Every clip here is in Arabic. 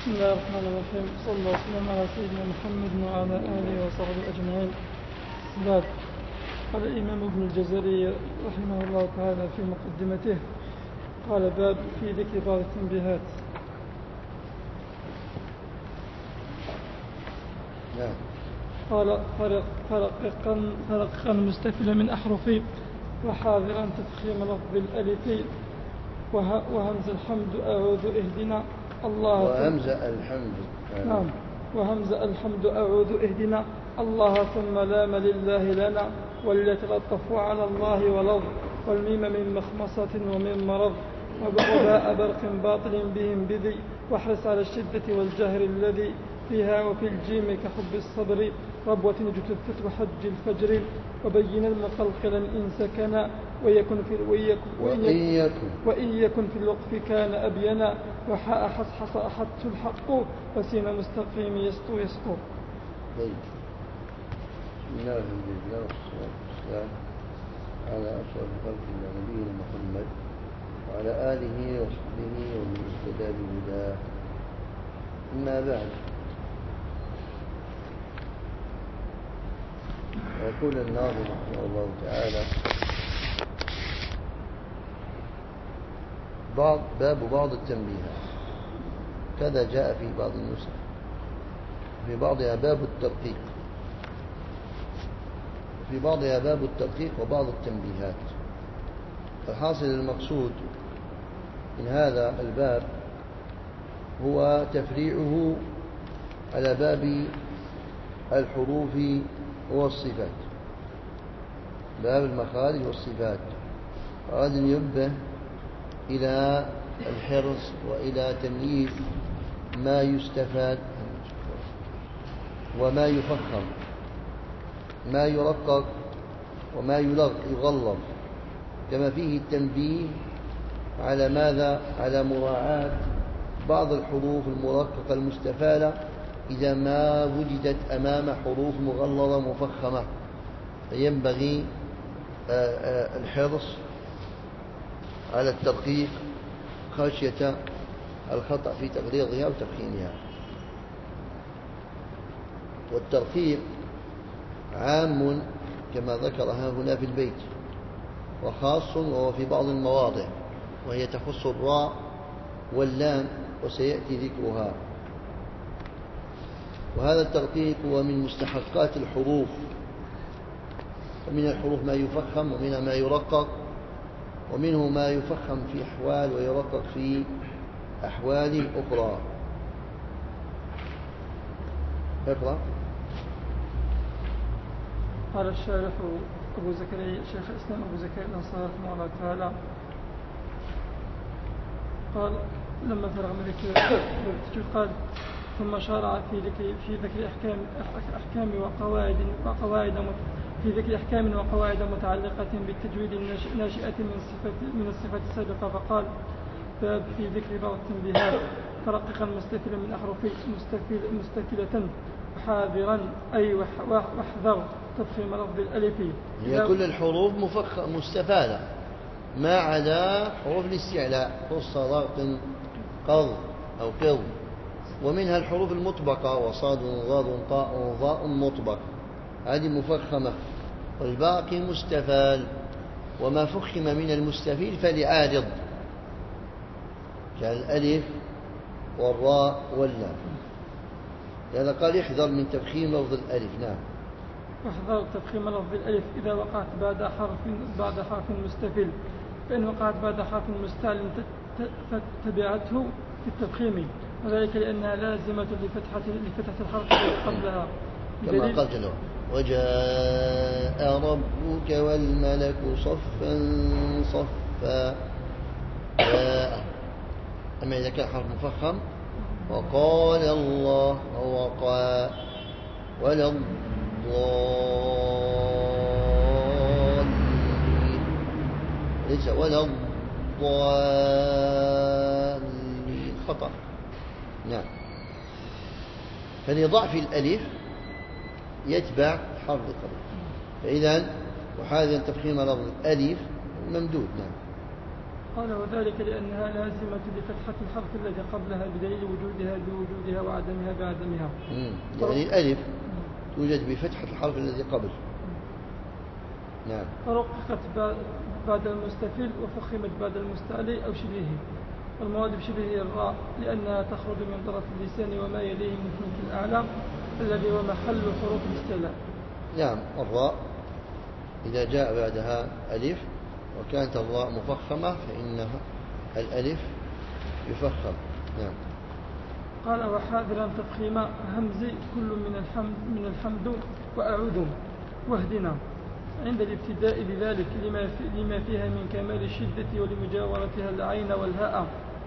بسم الله الرحمن الرحيم. صلى الله وسلم على سيدنا محمد وعلى آله وصحبه أجمعين. بعد. قال الإمام ابن الجزري رحمه الله تعالى في مقدمته، قال: باب في ذكر بعض التنبيهات. قال: فرققا مستفلا من أحرفي، وحاذرا تفخيم لفظ الألف، وهمز الحمد أعوذ اهدنا الله. وهمز الحمد أعوذ اهدنا الله، ثم لام لله لنا، وليتلطف على الله ولظ، والميم من مخمصة ومن مرض، وباء برق باطل بهم بذي، واحرص على الشدة والجهر الذي فيها، وفي الجيم كحب الصبر، ربوة جتثت وحج الفجر، وبين المقلقلا إن سكنا، وإن يكن في الوقف كان أبينا، وحاء حصحص أحدت الحق، وسين مستقيم يسطو. بسم الله الحمد لله والصلاة والسلام على أشرف خلق نبينا محمد وعلى آله وصحبه ومن اهتدى بهداه. أما بعد، يقول الناظم رحمه الله تعالى: باب بعض التنبيهات. كذا جاء في بعض النسخ، في بعضها باب الترقيق، في بعضها باب الترقيق وبعض التنبيهات. الحاصل المقصود من هذا الباب هو تفريعه على باب الحروف والصفات، باب المخارج والصفات. أراد أن ينبه إلى الحرص وإلى تمييز ما يستفاد وما يفخم، ما يرقق وما يغلظ، كما فيه التنبيه على ماذا؟ على مراعاة بعض الحروف المرققة المستفادة إذا ما وجدت أمام حروف مغلظة مفخمة، فينبغي الحرص على الترقيق خشية الخطأ في تغليظها أو تفخيمها. والترقيق عام كما ذكرها هنا في البيت، وخاص وهو في بعض المواضع، وهي تخص الراء واللام، وسيأتي ذكرها. وهذا الترقيق هو من مستحقات الحروف، ومن الحروف ما يفخم ومنها ما يرقق، ومنه ما يفخم في أحوال ويرقق في أحوال أخرى. اقرأ. قال الشارح أبو زكريا شيخ الإسلام أبو زكريا الأنصاري رحمه الله تعالى، قال لما فرغ من ذكر قال: ثم شرع في ذكر أحكام وقواعد متعلقة بالتجويد الناشئة من الصفات السابقة، فقال: باب في ذكر بعض التنبيهات. فرققا مستفلا من أحرف مستفلة، وحاذرا أي واحذر تفخيم لفظ الألف. هي كل الحروف مستفادة ما عدا حروف الاستعلاء، خص ضغط قض أو قض، ومنها الحروف المطبقة، وصاد ضاد طاء ضاء مطبق، هذه مفخمة، والباقي مستفال. وما فخم من المستفيل فلعارض، كالألف والراء واللام. لهذا قال: يحذر من تفخيم لفظ الألف. نعم. واحذر تفخيم لفظ الألف إذا وقعت بعد حرف مستفل، فإن وقعت بعد حرف مستعل تبعته في التفخيم، وذلك لأنها لازمة لفتحة الحرف قبلها، كما قال جل وعلا: وجاء ربك والملك صفا صفا. أما إذا كان حرف مفخم: وقال الله وقى ولا الضالين، ليس ولا الضالين، خطأ. نعم. فلضعف الألف يتبع حرف قبله، فإذا وحاذر تفخيم لفظ الألف ممدود. نعم. قال وذلك لأنها لازمة لفتحة الحرف الذي قبلها بدليل وجودها بوجودها وعدمها بعدمها. يعني الألف توجد بفتحة الحرف الذي قبل. نعم. فرققت بعد المستفيل وفخمت بعد المستعلي أو شبهه، والمراد بشبهه الراء لأنها تخرج من طرف اللسان وما يليه من حنك الأعلى الذي هو محل حروف الاستعلاء. نعم. الراء إذا جاء بعدها ألف وكانت الراء مفخمة فإنها الألف يفخم. نعم. قال وحاذرا تفخيم همز كل من الحمد وأعوذ واهدنا عند الابتداء بذلك لما فيها من كمال الشدة ولمجاورتها العين والهاء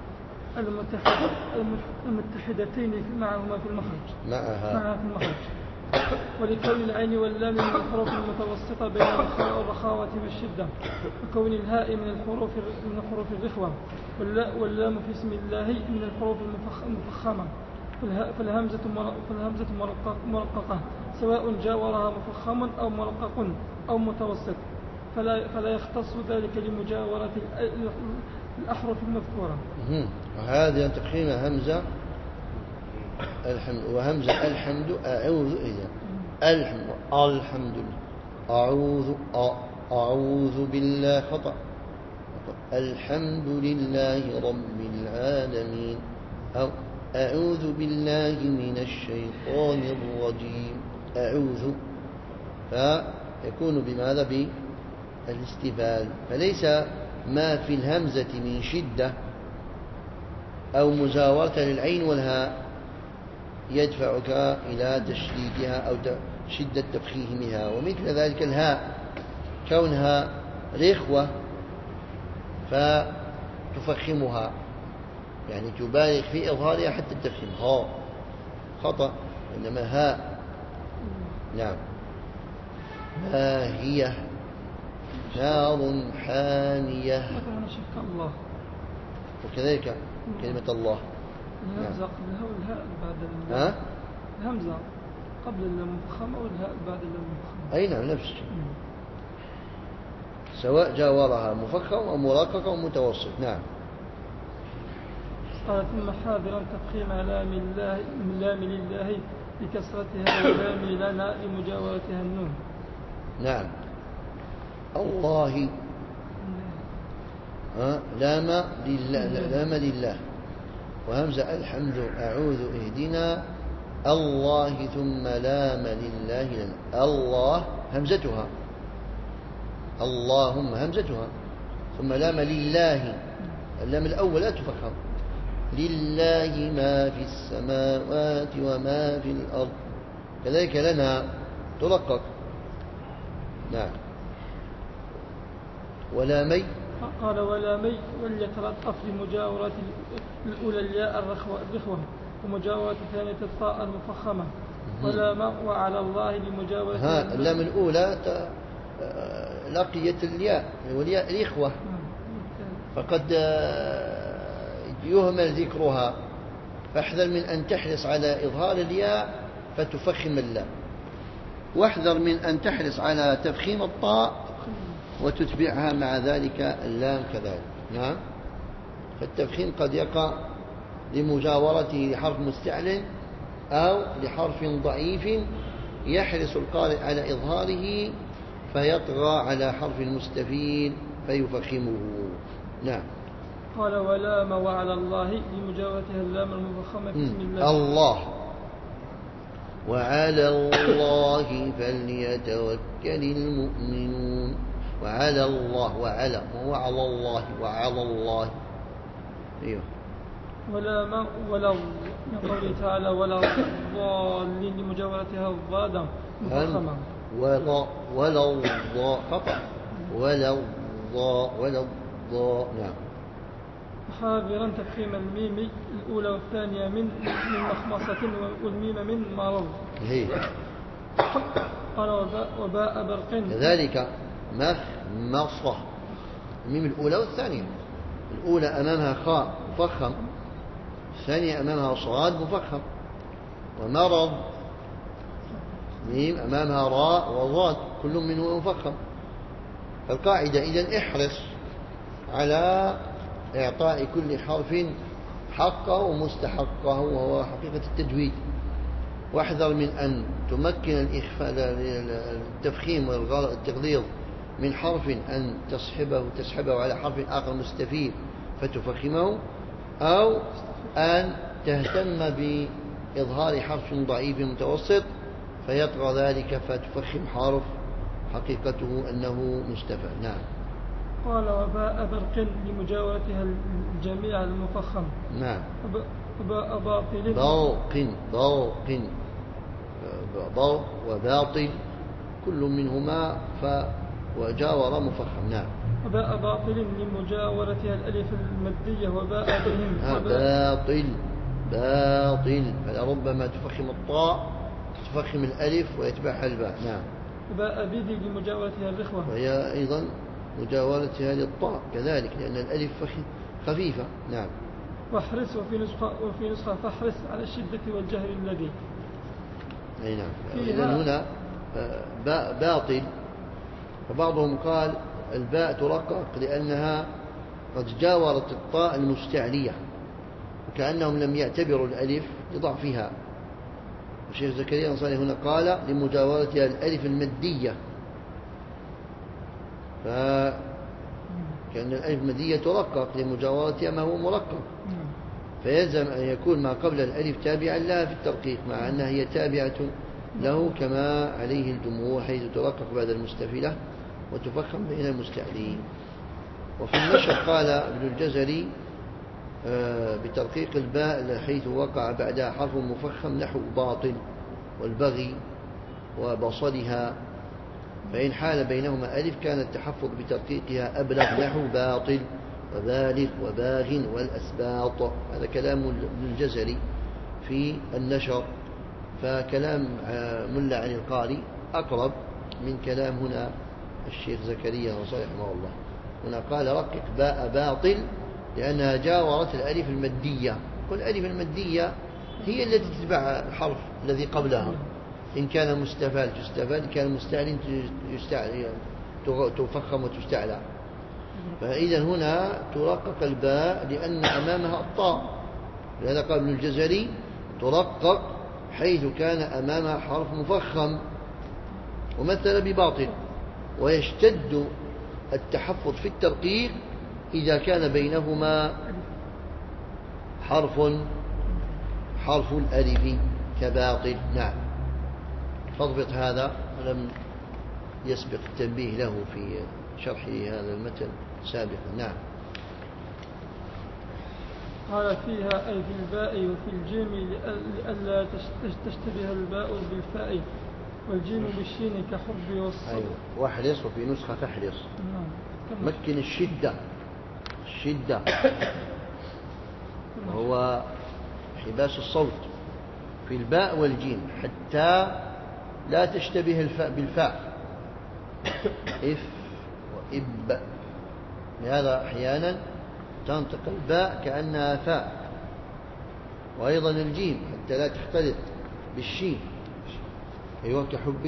المتحدتين معهما في المخرج معها في المخرج، ولكون العين واللام من الحروف المتوسطة بين الرخاوة والشدة، وكون الهاء من حروف الرخوة، واللام في اسم الله من الحروف المفخمة، فالهمزة مرققة سواء جاورها مفخم أو مرقق أو متوسط، فلا يختص ذلك لمجاورة الأحرف المذكورة. وهذا تقييم همزة الحمد وهمزة الحمد أعوذ إذا الحمد أعوذ بالله خطأ الحمد لله رب العالمين أو أعوذ بالله من الشيطان الرجيم أعوذ، فيكون بماذا بالاستفال، فليس ما في الهمزة من شدة أو مجاورة للعين والهاء يدفعك إلى تشديدها أو شدة تفخيمها، ومثل ذلك الهاء كونها رخوة فتفخمها، يعني تبالغ في إظهارها حتى التفخيم، ها خطأ، إنما هاء. نعم. هي نار حامية، الله، وكذلك كلمة الله الهمزة قبلها والهاء بعد الهمزة قبل المفخمة والهاء بعد المفخمة. أي نعم نفس الشيء، سواء جاورها مفخم أو مرقق أو متوسط. نعم. قال ثم حاذرا تفخيم لام لله بكسرتها ولام لنا لمجاورتها النون. نعم. الله لام لله وهمزة الحمد أعوذ اهدنا الله ثم لام لله لنا الله همزتها اللهم همزتها ثم لام لله، اللام الأول لا تفخم، لله ما في السماوات وما في الأرض، كذلك لنا ترقق. نعم. ولامي قال ولامي وليتلطف لمجاورة الأولى الياء الرخوة ومجاورة الثانية الطاء المفخمة، ولام وعلى الله لمجاورة اللام الأولى لقيت الياء والياء الإخوة، فقد يهمل ذكرها، فاحذر من أن تحرص على إظهار الياء فتفخم اللام، واحذر من أن تحرص على تفخيم الطاء وتتبعها مع ذلك اللام كذلك. نعم. فالتفخيم قد يقع لمجاورته لحرف مستعل أو لحرف ضعيف يحرص القارئ على إظهاره فيطغى على حرف المستفيل فيفخمه. نعم. قال ولام وعلى الله لمجاورتها اللام المفخمة بسم الله الله وعلى الله فليتوكل المؤمنون، وعلى الله وعلى وعلى الله وعلى الله. ايوه. ولا من قوله تعالى ولا الضالين لمجاورتها الضاد مفخمة، ولا الضاء خطأ، ولا الضاء. نعم. حاذرا تفخيم الميم الأولى والثانية من مخمصة والميم من مرض. هي. قال وباء برق كذلك مخمصة، الميم الأولى والثانية، الأولى أمامها خاء مفخم، الثانية أمامها صاد مفخم، ومرض ميم أمامها راء وضاد كل منه مفخم. فالقاعدة إذن احرص على إعطاء كل حرف حقه ومستحقه، وهو حقيقة التجويد. واحذر من أن تمكن التفخيم والتغليظ من حرف أن تسحبه على حرف آخر مستفيد فتفخمه، أو أن تهتم بإظهار حرف ضعيف متوسط فيطغى ذلك فتفخم حرف حقيقته أنه مستفاد. نعم. قال وباء برق لمجاورتها الجميع المفخم. نعم. وباء باطل ضوء وباطل كل منهما وجاور مفخم. نعم. وباء باطل لمجاورتها الألف المادية وباء بهم باطل فلربما تفخم الطاء تفخم الألف ويتبعها الباء. نعم. وباء بدي لمجاورتها الرخوة، وهي أيضا مجاورتها للطاء كذلك لأن الألف خفيفة. نعم. واحرص وفي نسخة فاحرص على الشدة والجهر الذي. أي نعم. إذن هنا باطل، فبعضهم قال الباء ترقق لأنها قد جاورت الطاء المستعلية، وكأنهم لم يعتبروا الألف لضعفها. الشيخ زكريا الأنصاري هنا قال لمجاورتها الألف المادية، فكأن الألف المادية ترقق لمجاورتها ما هو مرقق، فيلزم أن يكون ما قبل الألف تابعا لها في الترقيق مع أنها هي تابعة له كما عليه الجمهور، حيث ترقق بعد المستفلة وتفخم بين المستعلين. وفي النشر قال ابن الجزري بترقيق الباء حيث وقع بعدها حرف مفخم نحو باطل والبغي وبصلها، فإن حال بينهما ألف كان التحفظ بترقيقها أبلغ نحو باطل وبالغ وباغ والأسباط. هذا كلام ابن الجزري في النشر، فكلام ملا عن القاري أقرب من كلام هنا الشيخ زكريا رحمه الله. هنا قال رقق باء باطل لأنها جاورت الألف المادية، والألف المادية هي التي تتبع الحرف الذي قبلها، إن كان مستفال تستفال، إن كان مستعل تفخم وتستعلى. فإذا هنا ترقق الباء لأن أمامها الطاء، لهذا قال ابن الجزري ترقق حيث كان أمامها حرف مفخم، ومثل بباطل. ويشتد التحفظ في الترقيق إذا كان بينهما حرف الألف كباطل. نعم. فاضبط هذا، ولم يسبق التنبيه له في شرح هذا المتن سابقا. نعم. قال فيها أي في الباء وفي الجيم لئلا تشتبه الباء بالفاء والجيم بالشين كحب والصبر. أيوة. واحرص، وفي نسخة فاحرص. مكن الشدة وهو حباس الصوت في الباء والجيم حتى لا تشتبه الفاء بالفاء إف وإب، لهذا أحيانا تنطق الباء كأنها فاء، وأيضا الجيم حتى لا تختلط بالشين. أيوة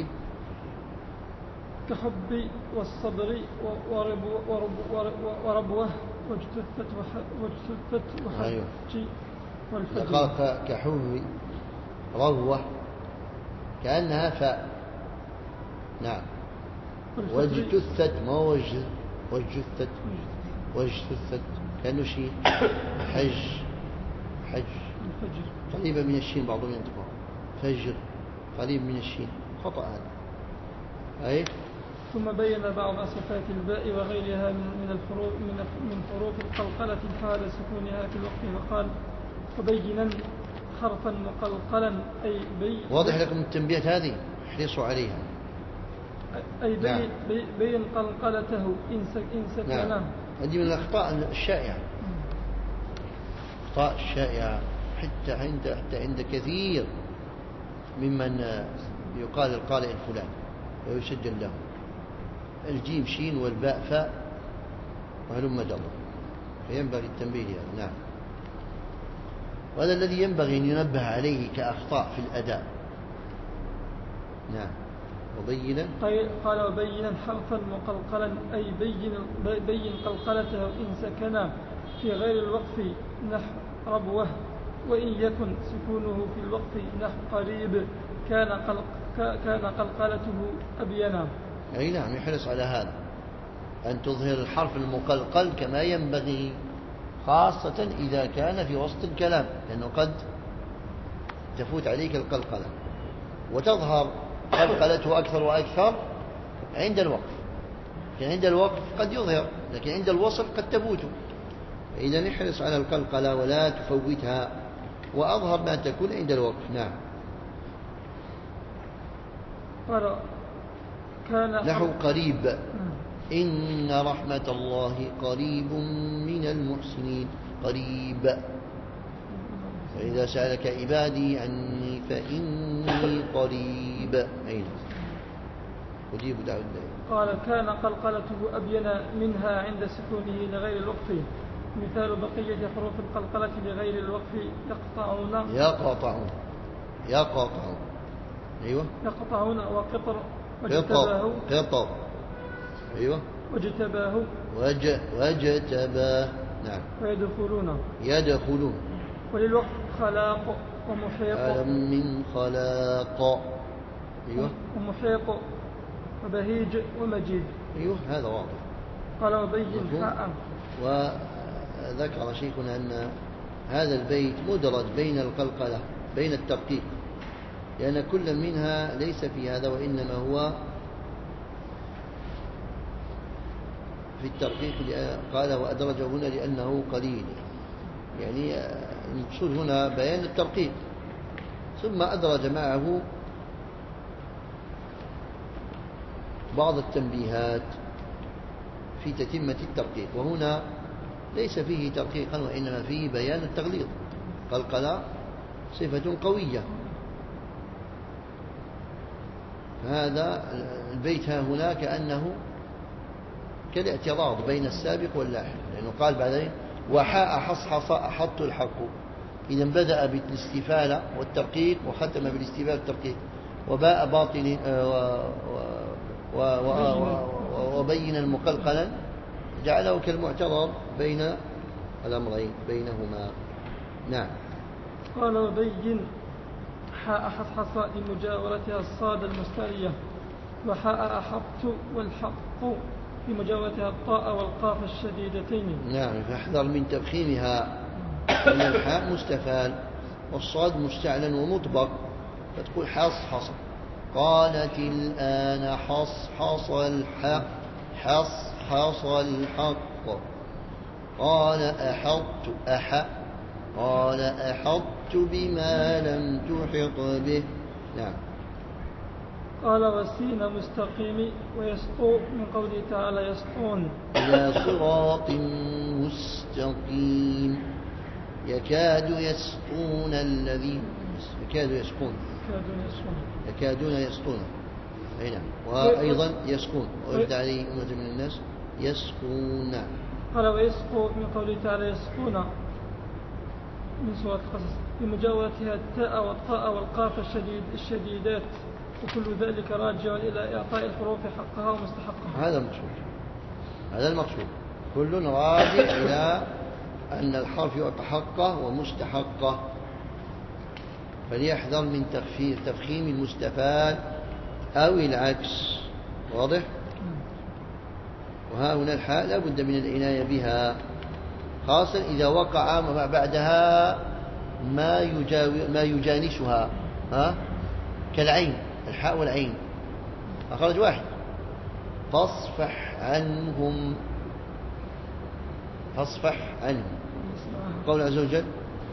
كحب والصبر وربوه واجتثت وحج والفجر. قال كحب روة كأنها فاء. نعم. واجتثت ما واجتثت كأنه شيء. حج قريبة من الشين، بعضهم ينطقها فجر قريب من الشين، خطأ هذا. أي. ثم بين بعض صفات الباء وغيرها من حروف القلقلة حال سكونها في الوقت، فقال وبينا حرفا مقلقلا أي واضح لكم التنبيهات هذه، احرصوا عليها. أي بين قلقلته إن سكنه. نعم. هذه من الأخطاء الشائعة، أخطاء الشائعة حتى عند كثير ممن يقال القارئ الفلاني ويسجل له الجيم شين والباء فاء وهلم جرا، فينبغي التنبيه لهذا. نعم. وهذا الذي ينبغي أن ينبه عليه كأخطاء في الأداء. نعم. وبينا قال وبينا حرفا مقلقلا أي بين قلقلته إن سكنا في غير الوقف نحو ربوة، وإن يكن سكونه في الوقف نحو قريب كان قلقلته أبينا. أي نعم، يحرص على هذا، أن تظهر الحرف المقلقل كما ينبغي، خاصة إذا كان في وسط الكلام، لأنه قد تفوت عليك القلقلة وتظهر قلقلته أكثر وأكثر عند الوقف. يعني عند الوقف قد يظهر، لكن عند الوصل قد تفوت. إذا احرص على القلقلة ولا تفوتها، وأظهر ما تكون عند الوقف. نعم. نحو قريب، إن رحمة الله قريب من المحسنين. قريب. وإذا سألك عبادي عني فإني قريب. أين أجيب دعوة الله. قال كان قلقلته أبين منها عند سكونه لغير الوقف. مثال بقية حروف القلقلة لغير الوقف يقطعون. أيوة. يقطعون وقطر قطر. أيوة. وجتباه. وجتباه. نعم. يدخلون. وللوقف خلاق ومحيط. من خلاق. أيوة. ومحيط وبهيج ومجيد. أيوة، هذا واضح. قال وبين حاء. وذكر شيخنا أن هذا البيت مدرج بين القلقلة بين الترقيق، لأن كل منها ليس في هذا، وإنما هو في الترقيق. قال وأدرجه هنا لأنه قليل، يعني المقصود هنا بيان الترقيق، ثم أدرج معه بعض التنبيهات في تتمة الترقيق. وهنا ليس فيه ترقيقا، وإنما فيه بيان التغليظ. قلقلة صفة قوية. فهذا البيت هنا كأنه كالاعتراض بين السابق واللاحق، لأنه قال بعدين وحاء حصحص أحط الحق. إذا بدأ بالاستفالة والترقيق وختم بالاستفالة والترقيق، وباء باطل وبين مقلقلا، جعله كالمعترض بين الأمرين بينهما. نعم. قال وبين حاء حصحص لمجاورتها الصاد المستعلية، وحاء أحط والحق لمجاورتها الطاء والقاف الشديدتين. نعم، فاحذر من تفخيمها، أن الحاء مستفال والصاد مستعلن ومطبق، فتقول حصحص. قالت الآن حصحص الحق. حصحص الحق. قال أحط قال أحطت بما لم تحط به. نعم. قال والسين مستقيم ويسطو من قوله تعالى يسطون. إلى صراط مستقيم. يكادون يسقون. أي نعم. وأيضا يسقون، ويبدأ عليه أمة من الناس يسقون. قال ويسقو من قوله تعالى يسقون من سورة القصص بمجاورتها التاء والطاء والقاف الشديدات، وكل ذلك راجع إلى إعطاء الحروف حقها ومستحقها. هذا المقصود. كل راجع إلى أن الحرف يعطى حقه ومستحقه، فليحذر من تفخيم المستفاد أو العكس. واضح؟ وها هنا الحاء لا بد من العناية بها، خاصة إذا وقع ما بعدها ما يجانسها، كالعين. الحاء والعين أخرج واحد. فاصفح عنهم. قول عز وجل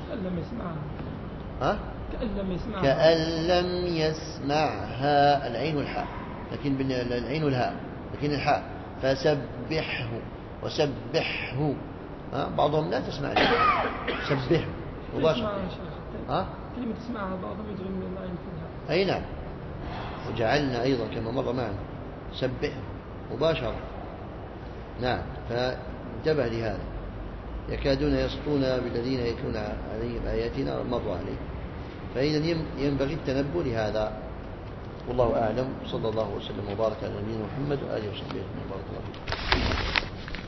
كأن لم يسمعها. العين والحاء، لكن العين والهاء، لكن الحاء. فسبحه وسبحه. بعضهم لا تسمع سبحه مباشرة. كلمة تسمعها بعضهم يجري من العين فيها. أي نعم. وجعلنا أيضا كما مر معنا سبحه مباشرة. نعم. فانتبه لهذا. يكادون يسطون بالذين يتلون عليهم آياتنا مر عليه. فإذا ينبغي التنبه لهذا. والله أعلم. صلى الله وسلم وبارك على نبينا محمد وآله وصحبه وسلم. بارك الله فيكم.